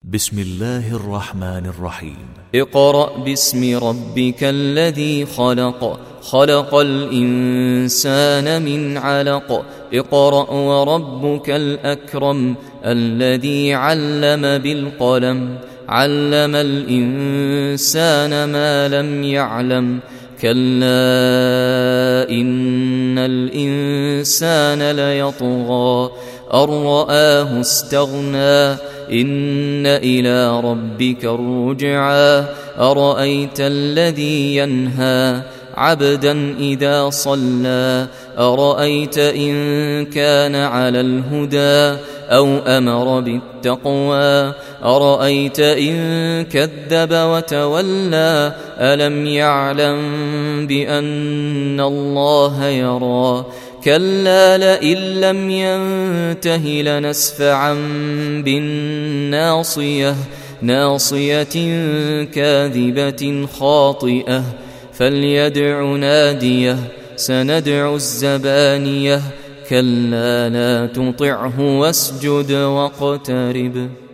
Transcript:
بسم الله الرحمن الرحيم. اقرأ باسم ربك الذي خلق، خلق الإنسان من علق. اقرأ وربك الأكرم الذي علم بالقلم، علم الإنسان ما لم يعلم. كلا إن الإنسان ليطغى أن رآه استغنى، إن إلى ربك الرجعى. أرأيت الذي ينهى عبدا إذا صلى، أرأيت إن كان على الهدى أو أمر بالتقوى، أرأيت إن كذب وتولى. ألم يعلم بأن الله يرى. كلا لئن لم ينته لنسفعا بالناصية، ناصية كاذبة خاطئة. فليدع ناديه، سندع الزبانية. كلا لا تطعه واسجد واقترب.